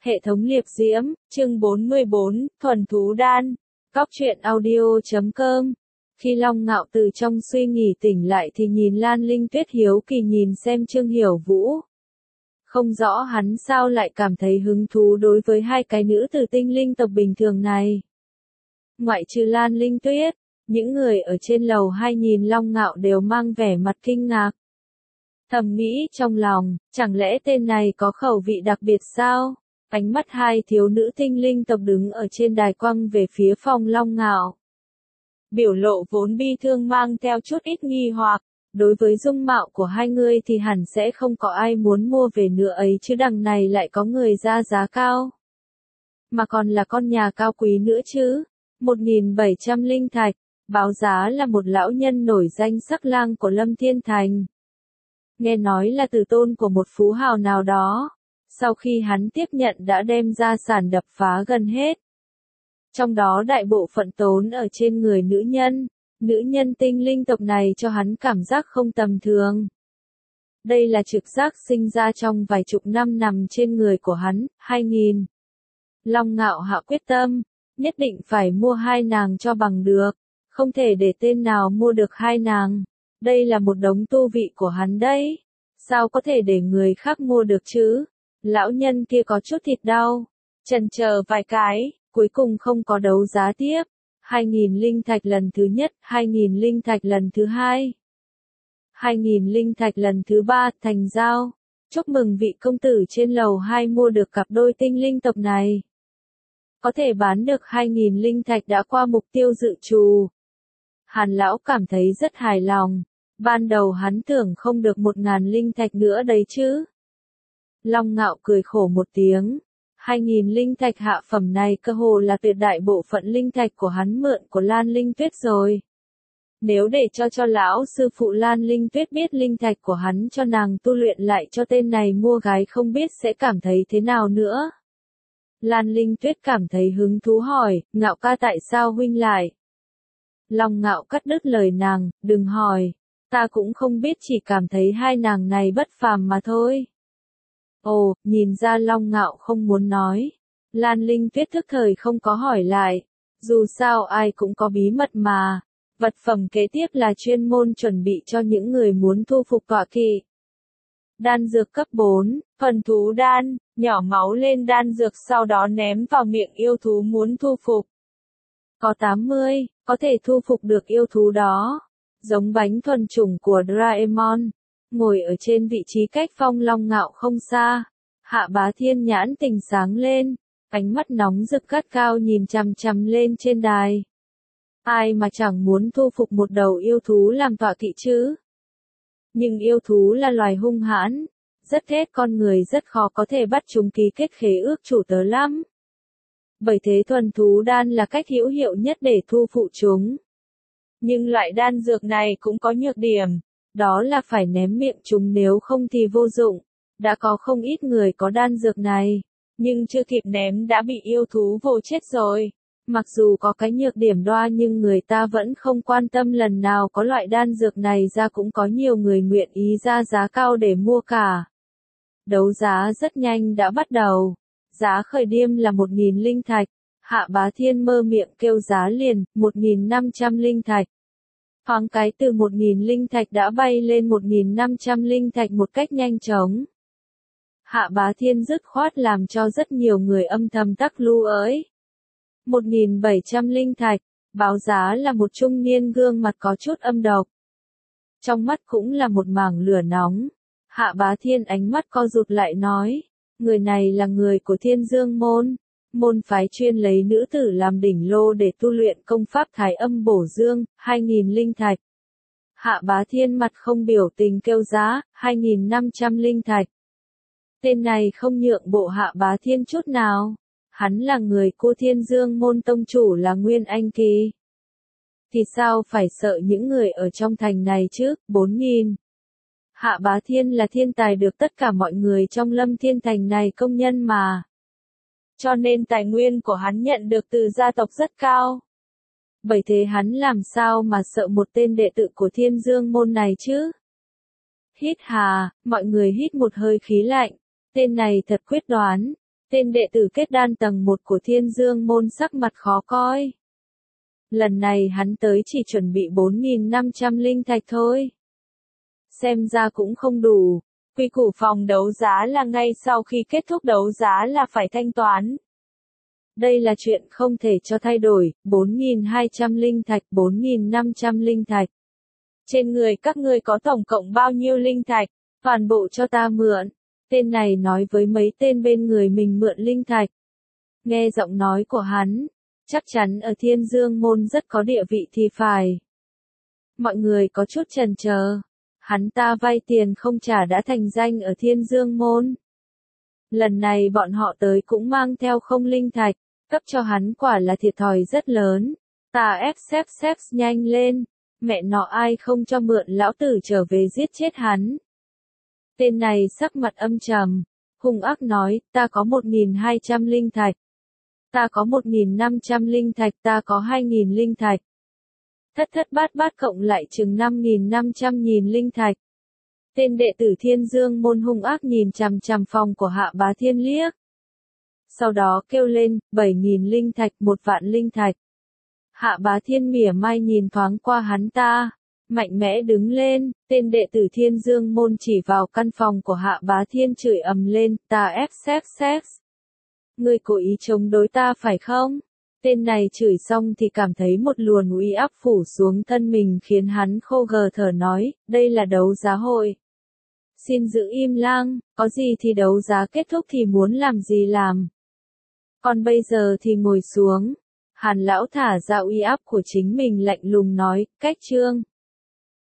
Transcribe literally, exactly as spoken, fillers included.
Hệ thống liệp diễm, chương bốn mươi bốn, thuần thú đan. Cóc truyện audio chấm com. Khi Long Ngạo từ trong suy nghĩ tỉnh lại thì nhìn Lan Linh Tuyết hiếu kỳ nhìn xem Trương Hiểu Vũ. Không rõ hắn sao lại cảm thấy hứng thú đối với hai cái nữ tử tinh linh tộc bình thường này. Ngoại trừ Lan Linh Tuyết, những người ở trên lầu hai nhìn Long Ngạo đều mang vẻ mặt kinh ngạc. Thầm nghĩ trong lòng, chẳng lẽ tên này có khẩu vị đặc biệt sao? Ánh mắt hai thiếu nữ tinh linh tộc đứng ở trên đài quăng về phía phòng Long Ngạo. Biểu lộ vốn bi thương mang theo chút ít nghi hoặc, đối với dung mạo của hai người thì hẳn sẽ không có ai muốn mua về nữa ấy chứ đằng này lại có người ra giá cao. Mà còn là con nhà cao quý nữa chứ, một nghìn bảy trăm linh thạch, báo giá là một lão nhân nổi danh sắc lang của Lâm Thiên Thành. Nghe nói là tử tôn của một phú hào nào đó. Sau khi hắn tiếp nhận đã đem gia sản đập phá gần hết. Trong đó đại bộ phận tốn ở trên người nữ nhân, nữ nhân tinh linh tộc này cho hắn cảm giác không tầm thường. Đây là trực giác sinh ra trong vài chục năm nằm trên người của hắn, hai nghìn. Long Ngạo hạ quyết tâm, nhất định phải mua hai nàng cho bằng được, không thể để tên nào mua được hai nàng. Đây là một đống tu vị của hắn đấy, sao có thể để người khác mua được chứ? Lão nhân kia có chút thịt đau, chần chờ vài cái, cuối cùng không có đấu giá tiếp. Hai nghìn linh thạch lần thứ nhất, hai nghìn linh thạch lần thứ hai, hai nghìn linh thạch lần thứ ba, thành giao. Chúc mừng vị công tử trên lầu hai mua được cặp đôi tinh linh tộc này. Có thể bán được hai nghìn linh thạch đã qua mục tiêu dự trù. Hàn lão cảm thấy rất hài lòng, ban đầu hắn tưởng không được một ngàn linh thạch nữa đấy chứ. Long Ngạo cười khổ một tiếng, hai nghìn linh thạch hạ phẩm này cơ hồ là tuyệt đại bộ phận linh thạch của hắn mượn của Lan Linh Tuyết rồi. Nếu để cho cho lão sư phụ Lan Linh Tuyết biết linh thạch của hắn cho nàng tu luyện lại cho tên này mua gái không biết sẽ cảm thấy thế nào nữa. Lan Linh Tuyết cảm thấy hứng thú hỏi, Ngạo ca tại sao huynh lại? Long Ngạo cắt đứt lời nàng, đừng hỏi, ta cũng không biết chỉ cảm thấy hai nàng này bất phàm mà thôi. Ồ, nhìn ra Long Ngạo không muốn nói. Lan Linh Tuyết thức thời không có hỏi lại. Dù sao ai cũng có bí mật mà. Vật phẩm kế tiếp là chuyên môn chuẩn bị cho những người muốn thu phục tọa kỵ. Đan dược cấp bốn, thuần thú đan, nhỏ máu lên đan dược sau đó ném vào miệng yêu thú muốn thu phục. Có tám mươi, có thể thu phục được yêu thú đó. Giống bánh thuần chủng của Doraemon. Ngồi ở trên vị trí cách phong Long Ngạo không xa, Hạ Bá Thiên nhãn tình sáng lên, ánh mắt nóng rực gắt cao nhìn chằm chằm lên trên đài. Ai mà chẳng muốn thu phục một đầu yêu thú làm tọa kỵ chứ? Nhưng yêu thú là loài hung hãn, rất ghét con người, rất khó có thể bắt chúng ký kết khế ước chủ tớ lắm. Bởi thế thuần thú đan là cách hữu hiệu nhất để thu phục chúng. Nhưng loại đan dược này cũng có nhược điểm. Đó là phải ném miệng chúng nếu không thì vô dụng. Đã có không ít người có đan dược này, nhưng chưa kịp ném đã bị yêu thú vồ chết rồi. Mặc dù có cái nhược điểm đoa nhưng người ta vẫn không quan tâm, lần nào có loại đan dược này ra cũng có nhiều người nguyện ý ra giá cao để mua cả. Đấu giá rất nhanh đã bắt đầu. Giá khởi điểm là một nghìn linh thạch. Hạ Bá Thiên mơ miệng kêu giá liền, một nghìn năm trăm linh thạch. Thoáng cái từ một nghìn linh thạch đã bay lên một nghìn năm trăm linh thạch một cách nhanh chóng. Hạ Bá Thiên dứt khoát làm cho rất nhiều người âm thầm tắc lu ới. một nghìn bảy trăm linh thạch, báo giá là một trung niên gương mặt có chút âm độc. Trong mắt cũng là một mảng lửa nóng. Hạ Bá Thiên ánh mắt co rụt lại nói, người này là người của Thiên Dương Môn. Môn phái chuyên lấy nữ tử làm đỉnh lô để tu luyện công pháp Thái Âm Bổ Dương, hai nghìn linh thạch. Hạ Bá Thiên mặt không biểu tình kêu giá, hai nghìn năm trăm linh thạch. Tên này không nhượng bộ Hạ Bá Thiên chút nào. Hắn là người của Thiên Dương Môn, tông chủ là Nguyên Anh Kỳ. Thì sao phải sợ những người ở trong thành này chứ, bốn nghìn. Hạ Bá Thiên là thiên tài được tất cả mọi người trong Lâm Thiên Thành này công nhận mà. Cho nên tài nguyên của hắn nhận được từ gia tộc rất cao. Bởi thế hắn làm sao mà sợ một tên đệ tử của Thiên Dương Môn này chứ? Hít hà, mọi người hít một hơi khí lạnh. Tên này thật quyết đoán. Tên đệ tử kết đan tầng một của Thiên Dương môn sắc mặt khó coi. Lần này hắn tới chỉ chuẩn bị bốn nghìn năm trăm linh thạch thôi. Xem ra cũng không đủ. Quy củ phòng đấu giá là ngay sau khi kết thúc đấu giá là phải thanh toán. Đây là chuyện không thể cho thay đổi, bốn nghìn hai trăm linh thạch, bốn nghìn năm trăm linh thạch. Trên người các ngươi có tổng cộng bao nhiêu linh thạch, toàn bộ cho ta mượn. Tên này nói với mấy tên bên người mình mượn linh thạch. Nghe giọng nói của hắn, chắc chắn ở Thiên Dương môn rất có địa vị thì phải. Mọi người có chút chần chờ. Hắn ta vay tiền không trả đã thành danh ở Thiên Dương môn. Lần này bọn họ tới cũng mang theo không linh thạch, cấp cho hắn quả là thiệt thòi rất lớn. Ta ép xếp xếp nhanh lên, mẹ nọ ai không cho mượn lão tử trở về giết chết hắn. Tên này sắc mặt âm trầm, hung ác nói, ta có một nghìn hai trăm linh thạch. Ta có một nghìn năm trăm linh thạch, ta có hai nghìn linh thạch. Thất thất bát bát cộng lại chừng năm nghìn năm trăm nghìn linh thạch. Tên đệ tử Thiên Dương môn hung ác nhìn chằm chằm phòng của Hạ Bá Thiên liếc. Sau đó kêu lên, bảy nghìn linh thạch, một vạn linh thạch. Hạ Bá Thiên mỉa mai nhìn thoáng qua hắn ta, mạnh mẽ đứng lên, tên đệ tử Thiên Dương môn chỉ vào căn phòng của Hạ Bá Thiên chửi ầm lên, ta ép xếp xếp. Ngươi cố ý chống đối ta phải không? Tên này chửi xong thì cảm thấy một luồng uy áp phủ xuống thân mình khiến hắn khô gờ thở nói, đây là đấu giá hội. Xin giữ im lặng, có gì thì đấu giá kết thúc thì muốn làm gì làm. Còn bây giờ thì ngồi xuống. Hàn lão thả ra uy áp của chính mình lạnh lùng nói, cách chương.